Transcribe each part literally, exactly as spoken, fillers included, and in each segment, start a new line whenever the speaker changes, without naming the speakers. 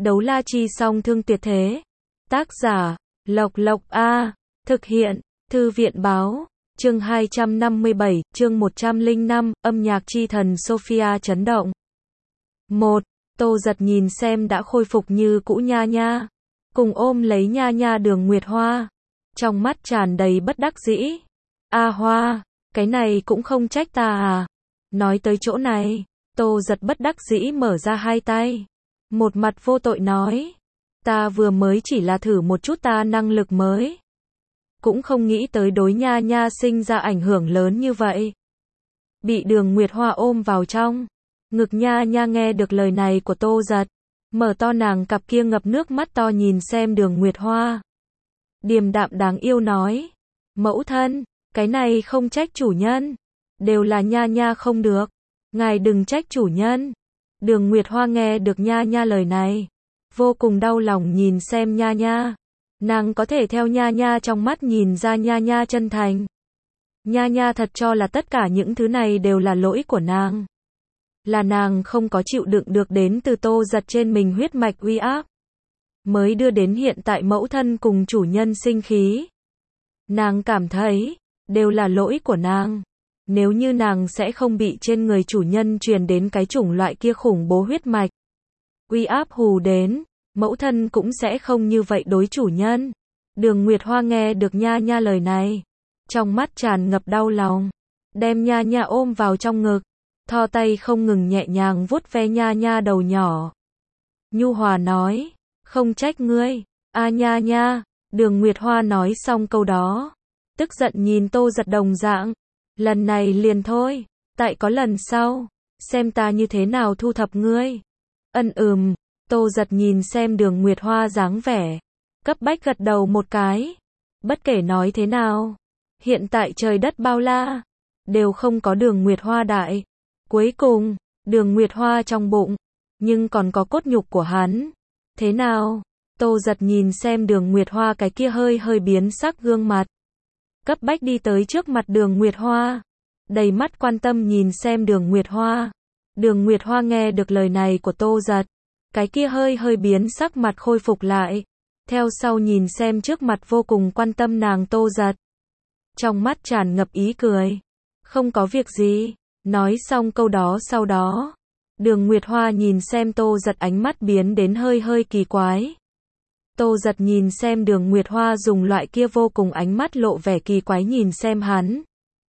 Đấu la chi song thương tuyệt thế. Tác giả, Lộc Lộc A. Thực hiện, Thư viện Báo. Chương hai trăm năm mươi bảy, chương một trăm lẻ năm, âm nhạc chi thần Sophia chấn động. một. Tô Giật nhìn xem đã khôi phục như cũ Nha Nha. Cùng ôm lấy Nha Nha Đường Nguyệt Hoa. Trong mắt tràn đầy bất đắc dĩ. A Hoa, cái này cũng không trách ta à. Nói tới chỗ này, Tô Giật bất đắc dĩ mở ra hai tay. Một mặt vô tội nói. Ta vừa mới chỉ là thử một chút ta năng lực mới. Cũng không nghĩ tới đối Nha Nha sinh ra ảnh hưởng lớn như vậy. Bị Đường Nguyệt Hoa ôm vào trong ngực, Nha Nha nghe được lời này của Tô Giật. Mở to nàng cặp kia ngập nước mắt to nhìn xem Đường Nguyệt Hoa. Điềm đạm đáng yêu nói. Mẫu thân, cái này không trách chủ nhân. Đều là Nha Nha không được. Ngài đừng trách chủ nhân. Đường Nguyệt Hoa nghe được Nha Nha lời này. Vô cùng đau lòng nhìn xem Nha Nha. Nàng có thể theo Nha Nha trong mắt nhìn ra Nha Nha chân thành. Nha Nha thật cho là tất cả những thứ này đều là lỗi của nàng. Là nàng không có chịu đựng được đến từ Tô Giật trên mình huyết mạch uy áp. Mới đưa đến hiện tại mẫu thân cùng chủ nhân sinh khí. Nàng cảm thấy, đều là lỗi của nàng. Nếu như nàng sẽ không bị trên người chủ nhân truyền đến cái chủng loại kia khủng bố huyết mạch uy áp hù đến, mẫu thân cũng sẽ không như vậy đối chủ nhân. Đường Nguyệt Hoa nghe được Nha Nha lời này. Trong mắt tràn ngập đau lòng. Đem Nha Nha ôm vào trong ngực. Thò tay không ngừng nhẹ nhàng vuốt ve Nha Nha đầu nhỏ. Nhu hòa nói. Không trách ngươi. A Nha Nha. Đường Nguyệt Hoa nói xong câu đó. Tức giận nhìn Tô Giật đồng dạng. Lần này liền thôi. Tại có lần sau. Xem ta như thế nào thu thập ngươi. Ân ừm. Tô Giật nhìn xem Đường Nguyệt Hoa dáng vẻ. Cấp bách gật đầu một cái. Bất kể nói thế nào. Hiện tại trời đất bao la. Đều không có Đường Nguyệt Hoa đại. Cuối cùng, Đường Nguyệt Hoa trong bụng. Nhưng còn có cốt nhục của hắn. Thế nào? Tô Giật nhìn xem Đường Nguyệt Hoa cái kia hơi hơi biến sắc gương mặt. Cấp bách đi tới trước mặt Đường Nguyệt Hoa. Đầy mắt quan tâm nhìn xem Đường Nguyệt Hoa. Đường Nguyệt Hoa nghe được lời này của Tô Giật. Cái kia hơi hơi biến sắc mặt khôi phục lại. Theo sau nhìn xem trước mặt vô cùng quan tâm nàng Tô Giật. Trong mắt tràn ngập ý cười. Không có việc gì. Nói xong câu đó sau đó. Đường Nguyệt Hoa nhìn xem Tô Giật ánh mắt biến đến hơi hơi kỳ quái. Tô Giật nhìn xem Đường Nguyệt Hoa dùng loại kia vô cùng ánh mắt lộ vẻ kỳ quái nhìn xem hắn.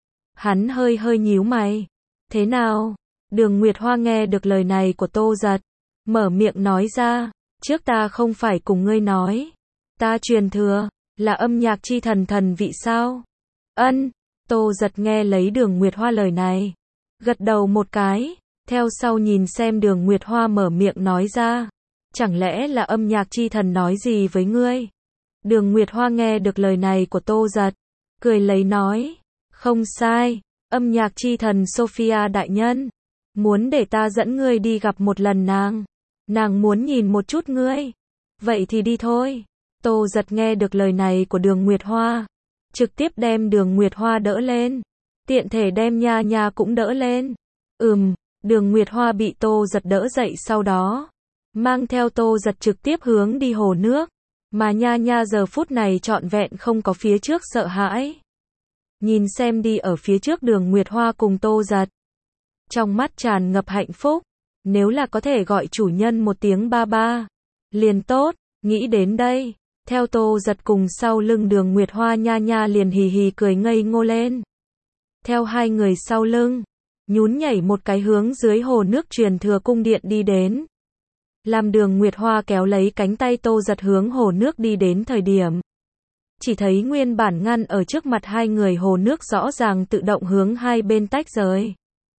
Hắn hơi hơi nhíu mày. Thế nào? Đường Nguyệt Hoa nghe được lời này của Tô Giật. Mở miệng nói ra. Trước ta không phải cùng ngươi nói. Ta truyền thừa. Là âm nhạc chi thần thần vị sao? Ân. Tô Giật nghe lấy Đường Nguyệt Hoa lời này. Gật đầu một cái. Theo sau nhìn xem Đường Nguyệt Hoa mở miệng nói ra. Chẳng lẽ là âm nhạc chi thần nói gì với ngươi? Đường Nguyệt Hoa nghe được lời này của Tô Giật. Cười lấy nói. Không sai. Âm nhạc chi thần Sophia đại nhân. Muốn để ta dẫn ngươi đi gặp một lần nàng. Nàng muốn nhìn một chút ngươi. Vậy thì đi thôi. Tô Giật nghe được lời này của Đường Nguyệt Hoa. Trực tiếp đem Đường Nguyệt Hoa đỡ lên. Tiện thể đem Nha Nha cũng đỡ lên. Ừm, Đường Nguyệt Hoa bị Tô Giật đỡ dậy sau đó. Mang theo Tô Giật trực tiếp hướng đi hồ nước. Mà Nha Nha giờ phút này trọn vẹn không có phía trước sợ hãi. Nhìn xem đi ở phía trước Đường Nguyệt Hoa cùng Tô Giật. Trong mắt tràn ngập hạnh phúc. Nếu là có thể gọi chủ nhân một tiếng ba ba. Liền tốt, nghĩ đến đây. Theo Tô Giật cùng sau lưng Đường Nguyệt Hoa Nha Nha liền hì hì cười ngây ngô lên. Theo hai người sau lưng. Nhún nhảy một cái hướng dưới hồ nước truyền thừa cung điện đi đến. Làm Đường Nguyệt Hoa kéo lấy cánh tay Tô Giật hướng hồ nước đi đến thời điểm. Chỉ thấy nguyên bản ngăn ở trước mặt hai người hồ nước rõ ràng tự động hướng hai bên tách rời.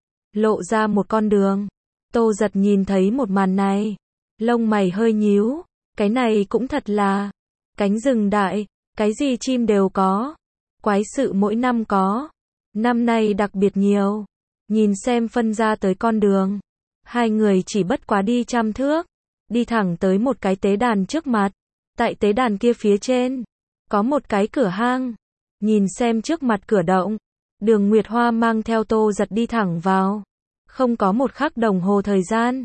Lộ ra một con đường. Tô Giật nhìn thấy một màn này. Lông mày hơi nhíu. Cái này cũng thật là. Cánh rừng đại. Cái gì chim đều có. Quái sự mỗi năm có. Năm nay đặc biệt nhiều. Nhìn xem phân ra tới con đường. Hai người chỉ bất quá đi trăm thước. Đi thẳng tới một cái tế đàn trước mặt. Tại tế đàn kia phía trên. Có một cái cửa hang. Nhìn xem trước mặt cửa động. Đường Nguyệt Hoa mang theo Tô Giật đi thẳng vào. Không có một khắc đồng hồ thời gian.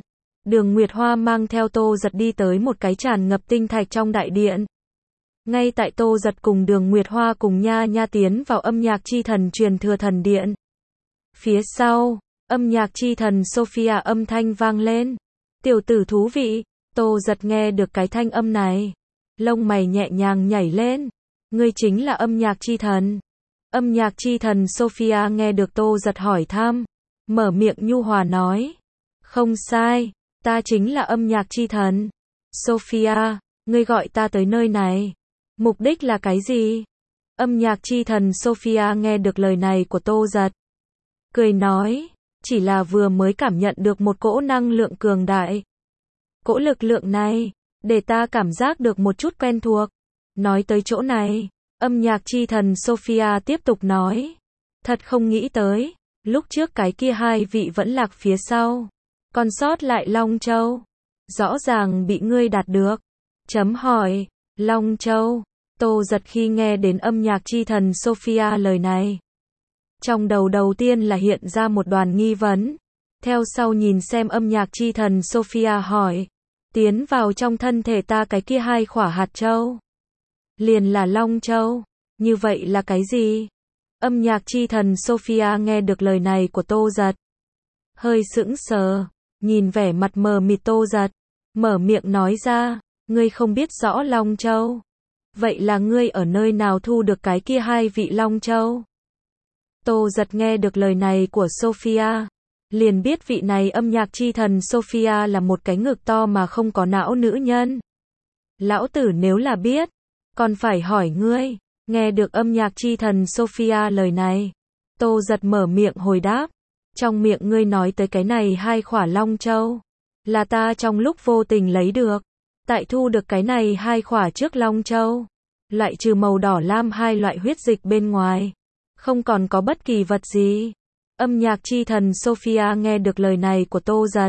Đường Nguyệt Hoa mang theo Tô Giật đi tới một cái tràn ngập tinh thạch trong đại điện. Ngay tại Tô Giật cùng Đường Nguyệt Hoa cùng nha nha tiến vào âm nhạc chi thần truyền thừa thần điện. Phía sau, âm nhạc chi thần Sophia âm thanh vang lên. Tiểu tử thú vị, Tô Giật nghe được cái thanh âm này. Lông mày nhẹ nhàng nhảy lên. Ngươi chính là âm nhạc chi thần. Âm nhạc chi thần Sophia nghe được Tô Giật hỏi thăm. Mở miệng nhu hòa nói. Không sai, ta chính là âm nhạc chi thần. Sophia, ngươi gọi ta tới nơi này. Mục đích là cái gì? Âm nhạc chi thần Sophia nghe được lời này của Tô Giật. Cười nói, chỉ là vừa mới cảm nhận được một cỗ năng lượng cường đại. Cỗ lực lượng này, để ta cảm giác được một chút quen thuộc. Nói tới chỗ này, âm nhạc chi thần Sophia tiếp tục nói. Thật không nghĩ tới, lúc trước cái kia hai vị vẫn lạc phía sau. Còn sót lại Long Châu. Rõ ràng bị ngươi đạt được. Chấm hỏi, Long Châu. Tô Giật khi nghe đến âm nhạc chi thần Sophia lời này. Trong đầu đầu tiên là hiện ra một đoàn nghi vấn. Theo sau nhìn xem âm nhạc chi thần Sophia hỏi. Tiến vào trong thân thể ta cái kia hai khỏa hạt châu. Liền là Long Châu. Như vậy là cái gì? Âm nhạc chi thần Sophia nghe được lời này của Tô Giật. Hơi sững sờ. Nhìn vẻ mặt mờ mịt Tô Giật. Mở miệng nói ra. Ngươi không biết rõ Long Châu. Vậy là ngươi ở nơi nào thu được cái kia hai vị Long Châu? Tô Giật nghe được lời này của Sophia. Liền biết vị này âm nhạc chi thần Sophia là một cái ngực to mà không có não nữ nhân. Lão tử nếu là biết. Còn phải hỏi ngươi. Nghe được âm nhạc chi thần Sophia lời này. Tô Giật mở miệng hồi đáp. Trong miệng ngươi nói tới cái này hai khỏa Long Châu. Là ta trong lúc vô tình lấy được. Tại thu được cái này hai khỏa trước Long Châu. Loại trừ màu đỏ lam hai loại huyết dịch bên ngoài. Không còn có bất kỳ vật gì. Âm nhạc chi thần Sophia nghe được lời này của Tô Giật.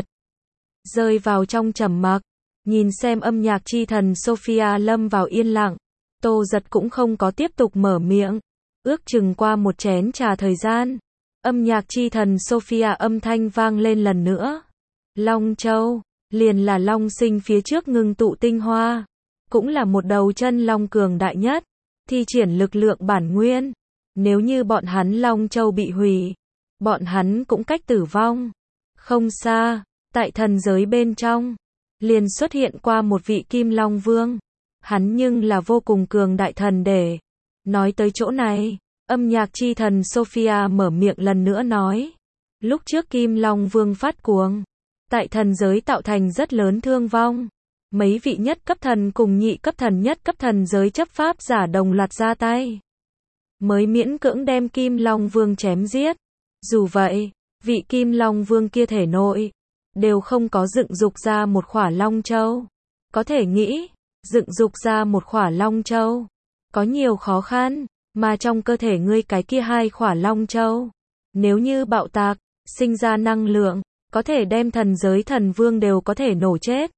Rơi vào trong trầm mặc. Nhìn xem âm nhạc chi thần Sophia lâm vào yên lặng. Tô Giật cũng không có tiếp tục mở miệng. Ước chừng qua một chén trà thời gian. Âm nhạc chi thần Sophia âm thanh vang lên lần nữa. Long Châu, liền là Long Sinh phía trước ngưng tụ tinh hoa. Cũng là một đầu chân Long cường đại nhất. Thi triển lực lượng bản nguyên. Nếu như bọn hắn Long Châu bị hủy. Bọn hắn cũng cách tử vong. Không xa, tại thần giới bên trong. Liền xuất hiện qua một vị Kim Long Vương. Hắn nhưng là vô cùng cường đại thần để. Nói tới chỗ này. Âm nhạc chi thần Sophia mở miệng lần nữa nói. Lúc trước Kim Long Vương phát cuồng. Tại thần giới tạo thành rất lớn thương vong. Mấy vị nhất cấp thần cùng nhị cấp thần nhất cấp thần giới chấp pháp giả đồng loạt ra tay. Mới miễn cưỡng đem Kim Long Vương chém giết. Dù vậy, vị Kim Long Vương kia thể nội. Đều không có dựng dục ra một khỏa Long Châu. Có thể nghĩ, dựng dục ra một khỏa Long Châu. Có nhiều khó khăn. Mà trong cơ thể ngươi cái kia hai khỏa Long Châu. Nếu như bạo tạc, sinh ra năng lượng. Có thể đem thần giới thần vương đều có thể nổ chết.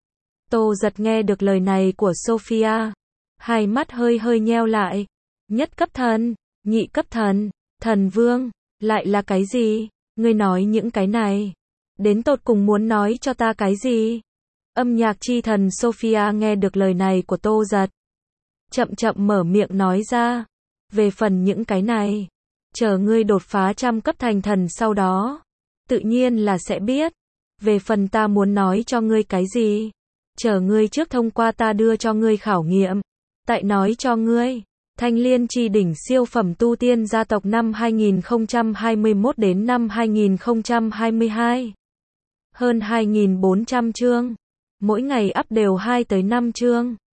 Tô Giật nghe được lời này của Sophia. Hai mắt hơi hơi nheo lại. Nhất cấp thần, nhị cấp thần, thần vương. Lại là cái gì? Ngươi nói những cái này. Đến tột cùng muốn nói cho ta cái gì? Âm nhạc chi thần Sophia nghe được lời này của Tô Giật. Chậm chậm mở miệng nói ra. Về phần những cái này. Chờ ngươi đột phá trăm cấp thành thần sau đó. Tự nhiên là sẽ biết. Về phần ta muốn nói cho ngươi cái gì. Chờ ngươi trước thông qua ta đưa cho ngươi khảo nghiệm. Tại nói cho ngươi. Thanh Liên Chi Đỉnh siêu phẩm tu tiên gia tộc năm hai nghìn không trăm hai mươi mốt đến năm hai nghìn không trăm hai mươi hai. Hơn hai nghìn bốn trăm chương. Mỗi ngày up đều hai tới năm chương.